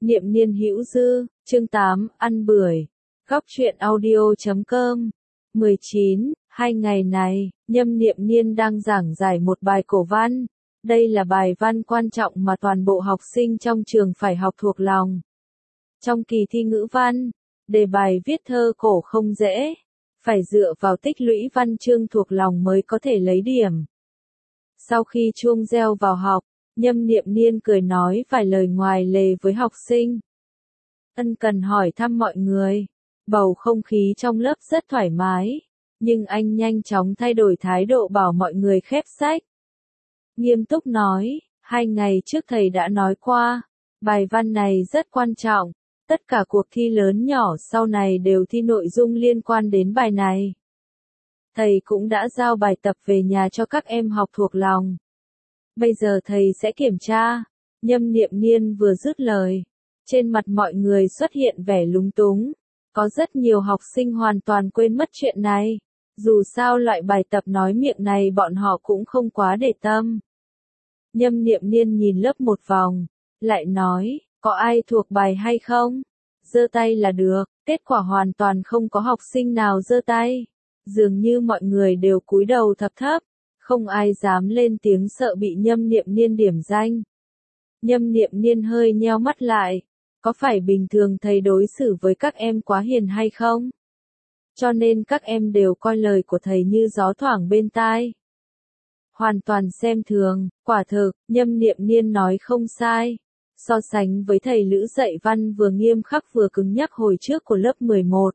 Niệm niên hữu dư, chương 8, ăn bưởi. Góc truyện audio.com 19. Hai ngày này, Nhâm Niệm Niên đang giảng giải một bài cổ văn. Đây là bài văn quan trọng mà toàn bộ học sinh trong trường phải học thuộc lòng. Trong kỳ thi ngữ văn, đề bài viết thơ cổ không dễ, phải dựa vào tích lũy văn chương thuộc lòng mới có thể lấy điểm. Sau khi chuông reo vào học, Nhâm Niệm Niên cười nói vài lời ngoài lề với học sinh. Ân cần hỏi thăm mọi người. Bầu không khí trong lớp rất thoải mái, nhưng anh nhanh chóng thay đổi thái độ bảo mọi người khép sách. Nghiêm túc nói, 2 ngày trước thầy đã nói qua, bài văn này rất quan trọng, tất cả cuộc thi lớn nhỏ sau này đều thi nội dung liên quan đến bài này. Thầy cũng đã giao bài tập về nhà cho các em học thuộc lòng. Bây giờ thầy sẽ kiểm tra. Nhâm Niệm Niên vừa dứt lời, trên mặt mọi người xuất hiện vẻ lúng túng. Có rất nhiều học sinh hoàn toàn quên mất chuyện này. Dù sao loại bài tập nói miệng này bọn họ cũng không quá để tâm. Nhâm Niệm Niên nhìn lớp một vòng, lại nói, có ai thuộc bài hay không? Giơ tay là được. Kết quả hoàn toàn không có học sinh nào giơ tay. Dường như mọi người đều cúi đầu thấp thấp. Không ai dám lên tiếng sợ bị Nhâm Niệm Niên điểm danh. Nhâm Niệm Niên hơi nheo mắt lại. Có phải bình thường thầy đối xử với các em quá hiền hay không? Cho nên các em đều coi lời của thầy như gió thoảng bên tai. Hoàn toàn xem thường, quả thực, Nhâm Niệm Niên nói không sai. So sánh với thầy Lữ dạy văn vừa nghiêm khắc vừa cứng nhắc hồi trước của lớp 11.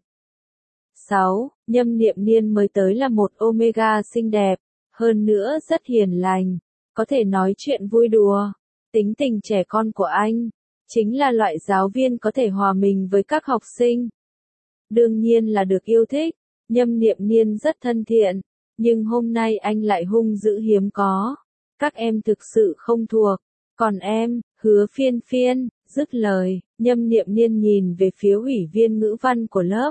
6. Nhâm Niệm Niên mới tới là một Omega xinh đẹp, hơn nữa rất hiền lành, có thể nói chuyện vui đùa. Tính tình trẻ con của anh chính là loại giáo viên có thể hòa mình với các học sinh. Đương nhiên là được yêu thích. Nhâm Niệm Niên rất thân thiện, nhưng hôm nay anh lại hung dữ hiếm có. Các em thực sự không thuộc. Còn em, Hứa Phiên Phiên, dứt lời, Nhâm Niệm Niên nhìn về phía ủy viên ngữ văn của lớp.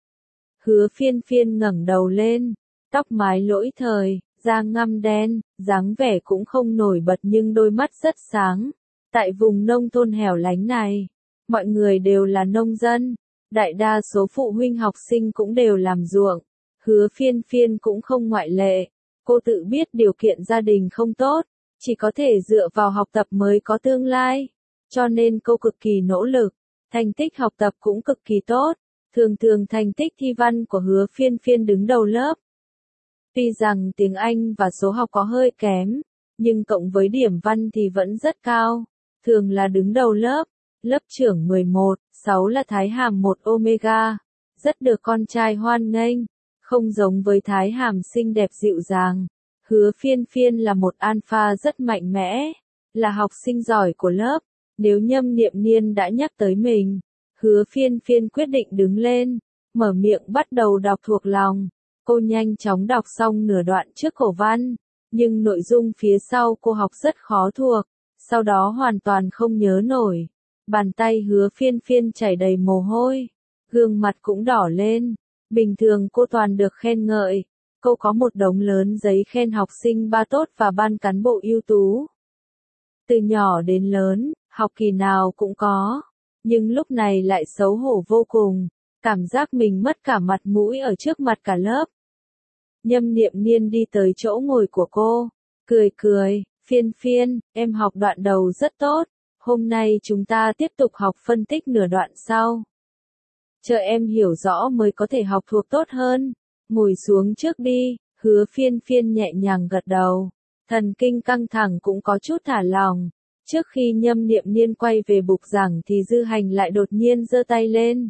Hứa Phiên Phiên ngẩng đầu lên, tóc mái lỗi thời, da ngăm đen, dáng vẻ cũng không nổi bật nhưng đôi mắt rất sáng. Tại vùng nông thôn hẻo lánh này, mọi người đều là nông dân, đại đa số phụ huynh học sinh cũng đều làm ruộng, Hứa Phiên Phiên cũng không ngoại lệ. Cô tự biết điều kiện gia đình không tốt, chỉ có thể dựa vào học tập mới có tương lai, cho nên cô cực kỳ nỗ lực, thành tích học tập cũng cực kỳ tốt, thường thường thành tích thi văn của Hứa Phiên Phiên đứng đầu lớp. Tuy rằng tiếng Anh và số học có hơi kém, nhưng cộng với điểm văn thì vẫn rất cao, thường là đứng đầu lớp. Lớp trưởng 11, 6 là Thái Hàm một Omega, rất được con trai hoan nghênh, không giống với Thái Hàm xinh đẹp dịu dàng. Hứa Phiên Phiên là một alpha rất mạnh mẽ, là học sinh giỏi của lớp. Nếu Nhâm Niệm Niên đã nhắc tới mình, Hứa Phiên Phiên quyết định đứng lên, mở miệng bắt đầu đọc thuộc lòng. Cô nhanh chóng đọc xong nửa đoạn trước cổ văn, nhưng nội dung phía sau cô học rất khó thuộc, sau đó hoàn toàn không nhớ nổi. Bàn tay Hứa Phiên Phiên chảy đầy mồ hôi, gương mặt cũng đỏ lên. Bình thường cô toàn được khen ngợi, cô có một đống lớn giấy khen học sinh ba tốt và ban cán bộ ưu tú. Từ nhỏ đến lớn, học kỳ nào cũng có, nhưng lúc này lại xấu hổ vô cùng, cảm giác mình mất cả mặt mũi ở trước mặt cả lớp. Nhâm Niệm Niên đi tới chỗ ngồi của cô, cười cười, Phiên Phiên, em học đoạn đầu rất tốt, hôm nay chúng ta tiếp tục học phân tích nửa đoạn sau. Chờ em hiểu rõ mới có thể học thuộc tốt hơn, ngồi xuống trước đi. Hứa Phiên Phiên nhẹ nhàng gật đầu, thần kinh căng thẳng cũng có chút thả lỏng. Trước khi Nhâm Niệm Niên quay về bục giảng thì Dư Hành lại đột nhiên giơ tay lên.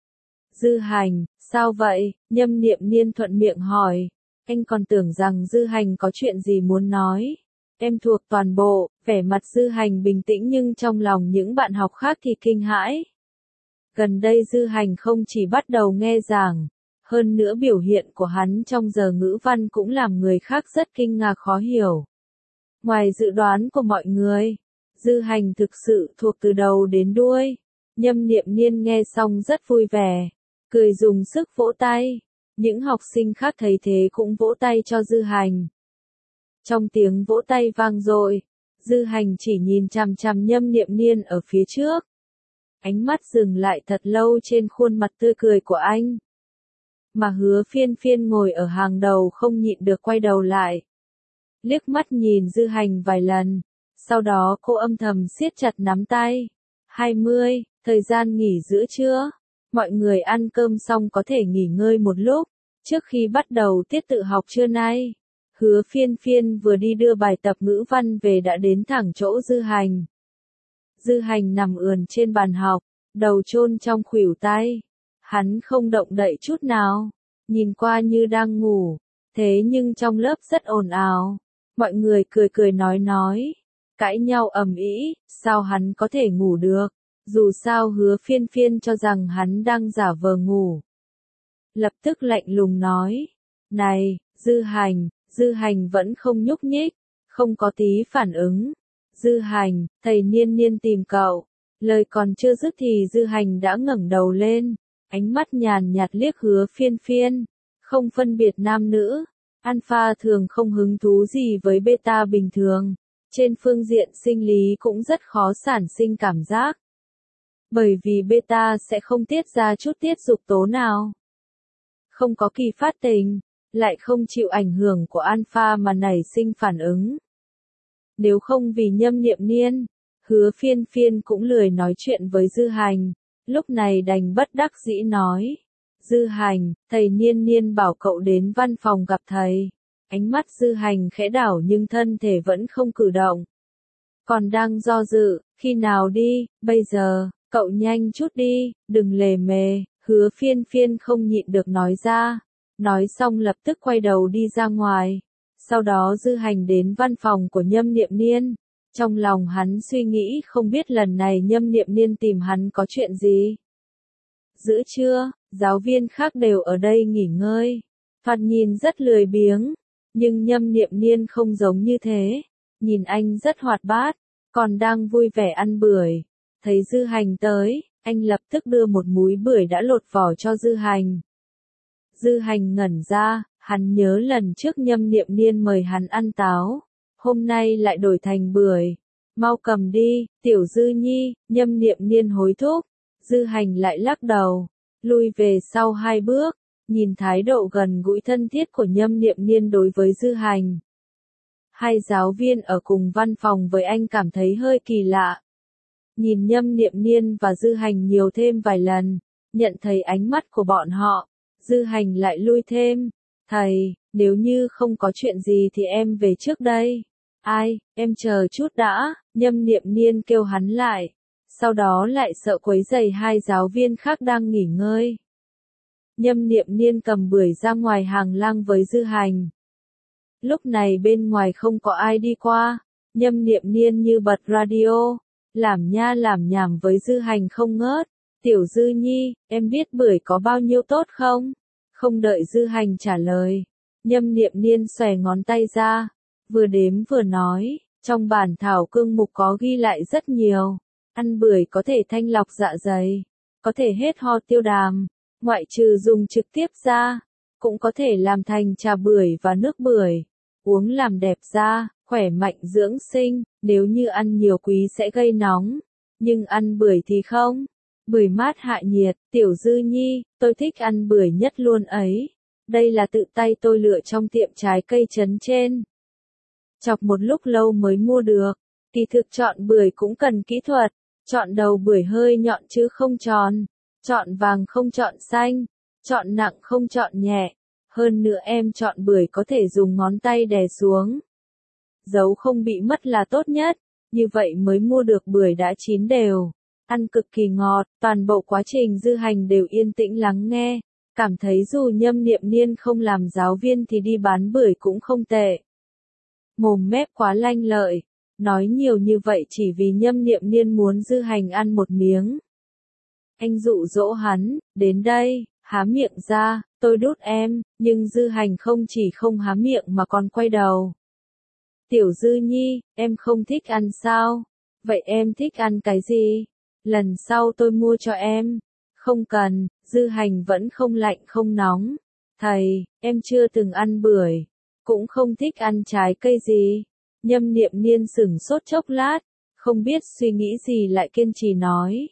Dư Hành, sao vậy? Nhâm Niệm Niên thuận miệng hỏi. Anh còn tưởng rằng Dư Hành có chuyện gì muốn nói. Em thuộc toàn bộ. Vẻ mặt Dư Hành bình tĩnh nhưng trong lòng những bạn học khác thì kinh hãi. Gần đây Dư Hành không chỉ bắt đầu nghe giảng, hơn nữa biểu hiện của hắn trong giờ ngữ văn cũng làm người khác rất kinh ngạc khó hiểu. Ngoài dự đoán của mọi người, Dư Hành thực sự thuộc từ đầu đến đuôi. Nhâm Niệm Niên nghe xong rất vui vẻ, cười dùng sức vỗ tay. Những học sinh khác thấy thế cũng vỗ tay cho Dư Hành. Trong tiếng vỗ tay vang dội, Dư Hành chỉ nhìn chằm chằm Nhâm Niệm Niên ở phía trước. ánh mắt dừng lại thật lâu trên khuôn mặt tươi cười của anh. Mà Hứa Phiên Phiên ngồi ở hàng đầu không nhịn được quay đầu lại. Liếc mắt nhìn Dư Hành vài lần, sau đó cô âm thầm siết chặt nắm tay. 20, thời gian nghỉ giữa trưa. Mọi người ăn cơm xong có thể nghỉ ngơi một lúc, trước khi bắt đầu tiết tự học trưa nay. Hứa Phiên Phiên vừa đi đưa bài tập ngữ văn về đã đến thẳng chỗ Dư Hành. Dư Hành nằm ườn trên bàn học, đầu chôn trong khuỷu tay. Hắn không động đậy chút nào, nhìn qua như đang ngủ, thế nhưng trong lớp rất ồn ào. Mọi người cười cười nói, cãi nhau ầm ĩ, sao hắn có thể ngủ được, dù sao Hứa Phiên Phiên cho rằng hắn đang giả vờ ngủ. Lập tức lạnh lùng nói, này, Dư Hành vẫn không nhúc nhích, không có tí phản ứng. Dư Hành, thầy Niên Niên tìm cậu. Lời còn chưa dứt thì Dư Hành đã ngẩng đầu lên, ánh mắt nhàn nhạt liếc Hứa Phiên Phiên, không phân biệt nam nữ. Alpha thường không hứng thú gì với beta bình thường, trên phương diện sinh lý cũng rất khó sản sinh cảm giác. Bởi vì beta sẽ không tiết ra chút tiết dục tố nào. Không có kỳ phát tình, lại không chịu ảnh hưởng của alpha mà nảy sinh phản ứng. Nếu không vì Nhâm Niệm Niên, Hứa Phiên Phiên cũng lười nói chuyện với Dư Hành, lúc này đành bất đắc dĩ nói. Dư Hành, thầy Niên Niên bảo cậu đến văn phòng gặp thầy. Ánh mắt Dư Hành khẽ đảo nhưng thân thể vẫn không cử động. Còn đang do dự, khi nào đi, bây giờ, cậu nhanh chút đi, đừng lề mề. Hứa Phiên Phiên không nhịn được nói ra. Nói xong lập tức quay đầu đi ra ngoài. Sau đó Dư Hành đến văn phòng của Nhâm Niệm Niên. Trong lòng hắn suy nghĩ không biết lần này Nhâm Niệm Niên tìm hắn có chuyện gì. Giữa trưa, giáo viên khác đều ở đây nghỉ ngơi. Thoạt nhìn rất lười biếng, nhưng Nhâm Niệm Niên không giống như thế. Nhìn anh rất hoạt bát, còn đang vui vẻ ăn bưởi. Thấy Dư Hành tới, anh lập tức đưa một múi bưởi đã lột vỏ cho Dư Hành. Dư Hành ngẩn ra, hắn nhớ lần trước Nhâm Niệm Niên mời hắn ăn táo, hôm nay lại đổi thành bưởi. Mau cầm đi, Tiểu Dư Nhi, Nhâm Niệm Niên hối thúc. Dư Hành lại lắc đầu, lui về sau 2 bước, nhìn thái độ gần gũi thân thiết của Nhâm Niệm Niên đối với Dư Hành. Hai giáo viên ở cùng văn phòng với anh cảm thấy hơi kỳ lạ. Nhìn Nhâm Niệm Niên và Dư Hành nhiều thêm vài lần, nhận thấy ánh mắt của bọn họ, Dư Hành lại lui thêm. Thầy, nếu như không có chuyện gì thì em về trước đây. Ai, em chờ chút đã, Nhâm Niệm Niên kêu hắn lại. Sau đó lại sợ quấy rầy hai giáo viên khác đang nghỉ ngơi. Nhâm Niệm Niên cầm bưởi ra ngoài hàng lang với Dư Hành. Lúc này bên ngoài không có ai đi qua, Nhâm Niệm Niên như bật radio, làm nhảm với Dư Hành không ngớt. Tiểu Dư Nhi, em biết bưởi có bao nhiêu tốt không? Không đợi Dư Hành trả lời, Nhâm Niệm Niên xòe ngón tay ra, vừa đếm vừa nói, trong bản thảo cương mục có ghi lại rất nhiều. Ăn bưởi có thể thanh lọc dạ dày, có thể hết ho tiêu đàm, ngoại trừ dùng trực tiếp ra, cũng có thể làm thành trà bưởi và nước bưởi, uống làm đẹp da, khỏe mạnh dưỡng sinh. Nếu như ăn nhiều quý sẽ gây nóng, nhưng ăn bưởi thì không. Bưởi mát hạ nhiệt, Tiểu Dư Nhi, tôi thích ăn bưởi nhất luôn ấy. Đây là tự tay tôi lựa trong tiệm trái cây trấn trên. Chọc một lúc lâu mới mua được. Kỳ thực chọn bưởi cũng cần kỹ thuật. Chọn đầu bưởi hơi nhọn chứ không tròn. Chọn vàng không chọn xanh. Chọn nặng không chọn nhẹ. Hơn nữa em chọn bưởi có thể dùng ngón tay đè xuống. Dấu không bị mất là tốt nhất. Như vậy mới mua được bưởi đã chín đều. Ăn cực kỳ ngọt, toàn bộ quá trình Dư Hành đều yên tĩnh lắng nghe. Cảm thấy dù Nhâm Niệm Niên không làm giáo viên thì đi bán bưởi cũng không tệ. Mồm mép quá lanh lợi. Nói nhiều như vậy chỉ vì Nhâm Niệm Niên muốn Dư Hành ăn một miếng. Anh dụ dỗ hắn, đến đây, há miệng ra, tôi đút em, nhưng Dư Hành không chỉ không há miệng mà còn quay đầu. Tiểu Dư Nhi, em không thích ăn sao? Vậy em thích ăn cái gì? Lần sau tôi mua cho em. Không cần, Dư Hành vẫn không lạnh không nóng. Thầy, em chưa từng ăn bưởi, cũng không thích ăn trái cây gì. Nhâm Niệm Niên sửng sốt chốc lát, không biết suy nghĩ gì lại kiên trì nói.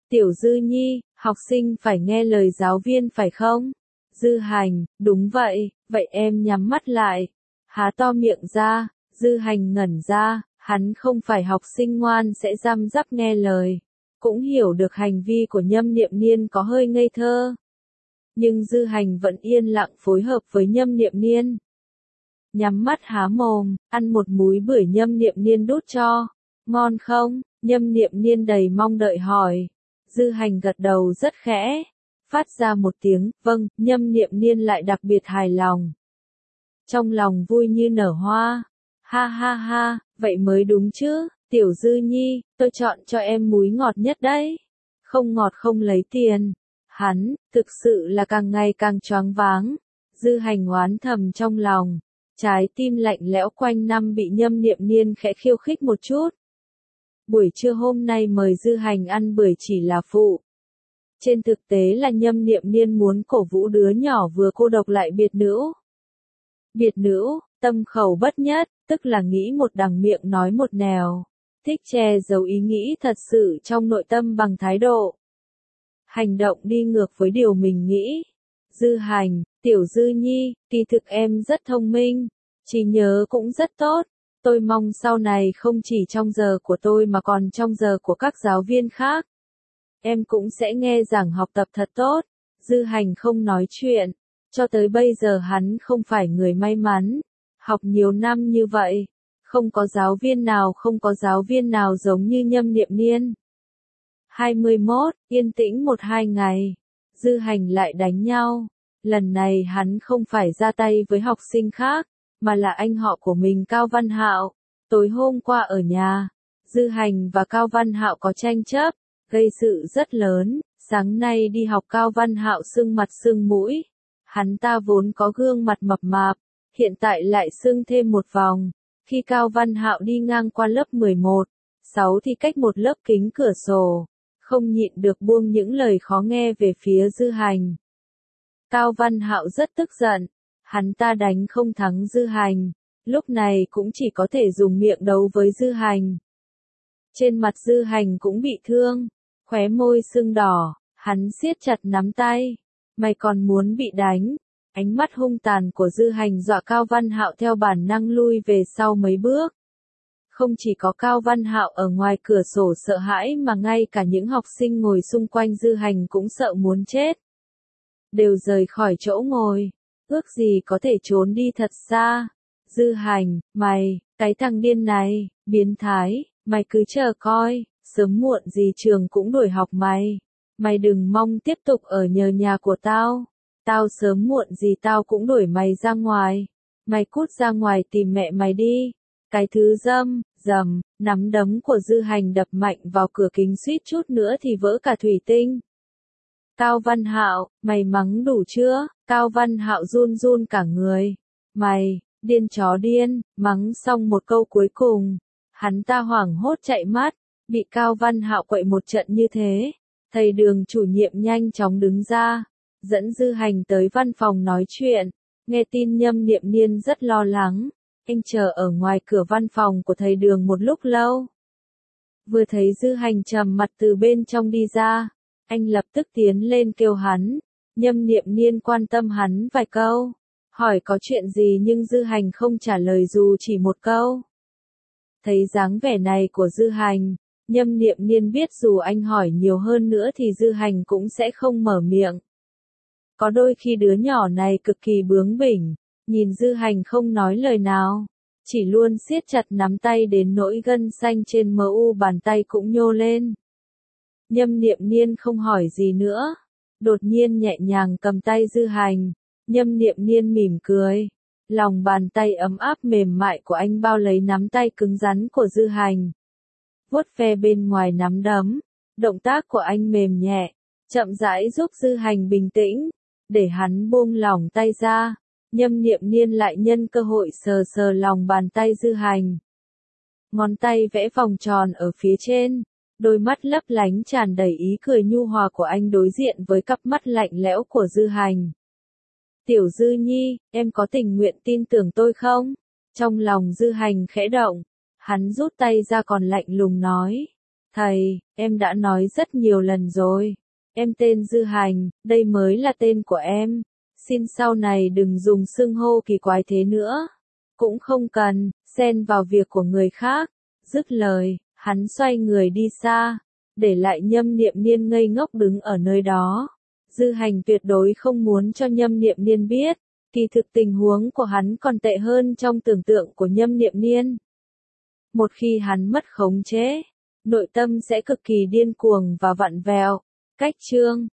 Tiểu Dư Nhi, học sinh phải nghe lời giáo viên phải không? Dư Hành, đúng vậy, vậy em nhắm mắt lại. Há to miệng ra, Dư Hành ngẩn ra, hắn không phải học sinh ngoan sẽ răm rắp nghe lời. Cũng hiểu được hành vi của Nhâm Niệm Niên có hơi ngây thơ. Nhưng Dư Hành vẫn yên lặng phối hợp với Nhâm Niệm Niên. Nhắm mắt há mồm, ăn một múi bưởi Nhâm Niệm Niên đút cho. Ngon không? Nhâm Niệm Niên đầy mong đợi hỏi. Dư Hành gật đầu rất khẽ, phát ra một tiếng, vâng, Nhâm Niệm Niên lại đặc biệt hài lòng. Trong lòng vui như nở hoa. Ha ha ha, vậy mới đúng chứ, Tiểu Dư Nhi, tôi chọn cho em múi ngọt nhất đấy. Không ngọt không lấy tiền. Hắn, thực sự là càng ngày càng choáng váng. Dư Hành oán thầm trong lòng. Trái tim lạnh lẽo quanh năm bị Nhâm Niệm Niên khẽ khiêu khích một chút. Buổi trưa hôm nay mời Dư Hành ăn bưởi chỉ là phụ. Trên thực tế là Nhâm Niệm Niên muốn cổ vũ đứa nhỏ vừa cô độc lại biệt nữ. Biệt nữ, tâm khẩu bất nhất, tức là nghĩ một đằng miệng nói một nẻo. Thích che giấu ý nghĩ thật sự trong nội tâm bằng thái độ. Hành động đi ngược với điều mình nghĩ. Dư Hành, Tiểu Dư Nhi, kỳ thực em rất thông minh, trí nhớ cũng rất tốt. Tôi mong sau này không chỉ trong giờ của tôi mà còn trong giờ của các giáo viên khác. Em cũng sẽ nghe giảng học tập thật tốt. Dư Hành không nói chuyện. Cho tới bây giờ hắn không phải người may mắn. Học nhiều năm như vậy. Không có giáo viên nào giống như Nhâm Niệm Niên. 21, yên tĩnh 1-2 ngày. Dư Hành lại đánh nhau. Lần này hắn không phải ra tay với học sinh khác, mà là anh họ của mình Cao Văn Hạo. Tối hôm qua ở nhà, Dư Hành và Cao Văn Hạo có tranh chấp, gây sự rất lớn. Sáng nay đi học Cao Văn Hạo sưng mặt sưng mũi. Hắn ta vốn có gương mặt mập mạp, hiện tại lại sưng thêm một vòng. Khi Cao Văn Hạo đi ngang qua lớp 11, 6 thì cách một lớp kính cửa sổ, không nhịn được buông những lời khó nghe về phía Dư Hành. Cao Văn Hạo rất tức giận, hắn ta đánh không thắng Dư Hành, lúc này cũng chỉ có thể dùng miệng đấu với Dư Hành. Trên mặt Dư Hành cũng bị thương, khóe môi sưng đỏ, hắn siết chặt nắm tay. Mày còn muốn bị đánh? Ánh mắt hung tàn của Dư Hành dọa Cao Văn Hạo theo bản năng lui về sau mấy bước. Không chỉ có Cao Văn Hạo ở ngoài cửa sổ sợ hãi mà ngay cả những học sinh ngồi xung quanh Dư Hành cũng sợ muốn chết. Đều rời khỏi chỗ ngồi, ước gì có thể trốn đi thật xa. Dư Hành, mày, cái thằng điên này, biến thái, mày cứ chờ coi, sớm muộn gì trường cũng đuổi học mày. Mày đừng mong tiếp tục ở nhờ nhà của tao. Tao sớm muộn gì tao cũng đuổi mày ra ngoài. Mày cút ra ngoài tìm mẹ mày đi. Cái thứ dâm, dầm, nắm đấm của Dư Hành đập mạnh vào cửa kính suýt chút nữa thì vỡ cả thủy tinh. Cao Văn Hạo, mày mắng đủ chưa? Cao Văn Hạo run run cả người. Mày, điên chó điên, mắng xong một câu cuối cùng. Hắn ta hoảng hốt chạy mất, bị Cao Văn Hạo quậy một trận như thế. Thầy Đường chủ nhiệm nhanh chóng đứng ra, dẫn Dư Hành tới văn phòng nói chuyện. Nghe tin Nhâm Niệm Niên rất lo lắng. Anh chờ ở ngoài cửa văn phòng của thầy Đường một lúc lâu. Vừa thấy Dư Hành trầm mặt từ bên trong đi ra, anh lập tức tiến lên kêu hắn. Nhâm Niệm Niên quan tâm hắn vài câu, hỏi có chuyện gì nhưng Dư Hành không trả lời dù chỉ một câu. Thấy dáng vẻ này của Dư Hành, Nhâm Niệm Niên biết dù anh hỏi nhiều hơn nữa thì Dư Hành cũng sẽ không mở miệng. Có đôi khi đứa nhỏ này cực kỳ bướng bỉnh, nhìn Dư Hành không nói lời nào, chỉ luôn siết chặt nắm tay đến nỗi gân xanh trên mu bàn tay cũng nhô lên. Nhâm Niệm Niên không hỏi gì nữa, đột nhiên nhẹ nhàng cầm tay Dư Hành. Nhâm Niệm Niên mỉm cười, lòng bàn tay ấm áp mềm mại của anh bao lấy nắm tay cứng rắn của Dư Hành. Vuốt ve bên ngoài nắm đấm, động tác của anh mềm nhẹ, chậm rãi giúp Dư Hành bình tĩnh, để hắn buông lỏng tay ra. Nhâm Niệm Niên lại nhân cơ hội sờ sờ lòng bàn tay Dư Hành. Ngón tay vẽ vòng tròn ở phía trên, đôi mắt lấp lánh tràn đầy ý cười nhu hòa của anh đối diện với cặp mắt lạnh lẽo của Dư Hành. Tiểu Dư Nhi, em có tình nguyện tin tưởng tôi không? Trong lòng Dư Hành khẽ động, hắn rút tay ra còn lạnh lùng nói. Thầy, em đã nói rất nhiều lần rồi. Em tên Dư Hành, đây mới là tên của em. Xin sau này đừng dùng xưng hô kỳ quái thế nữa. Cũng không cần, xen vào việc của người khác. Dứt lời, hắn xoay người đi xa, để lại Nhâm Niệm Niên ngây ngốc đứng ở nơi đó. Dư Hành tuyệt đối không muốn cho Nhâm Niệm Niên biết, kỳ thực tình huống của hắn còn tệ hơn trong tưởng tượng của Nhâm Niệm Niên. Một khi hắn mất khống chế, nội tâm sẽ cực kỳ điên cuồng và vặn vẹo. Cách chương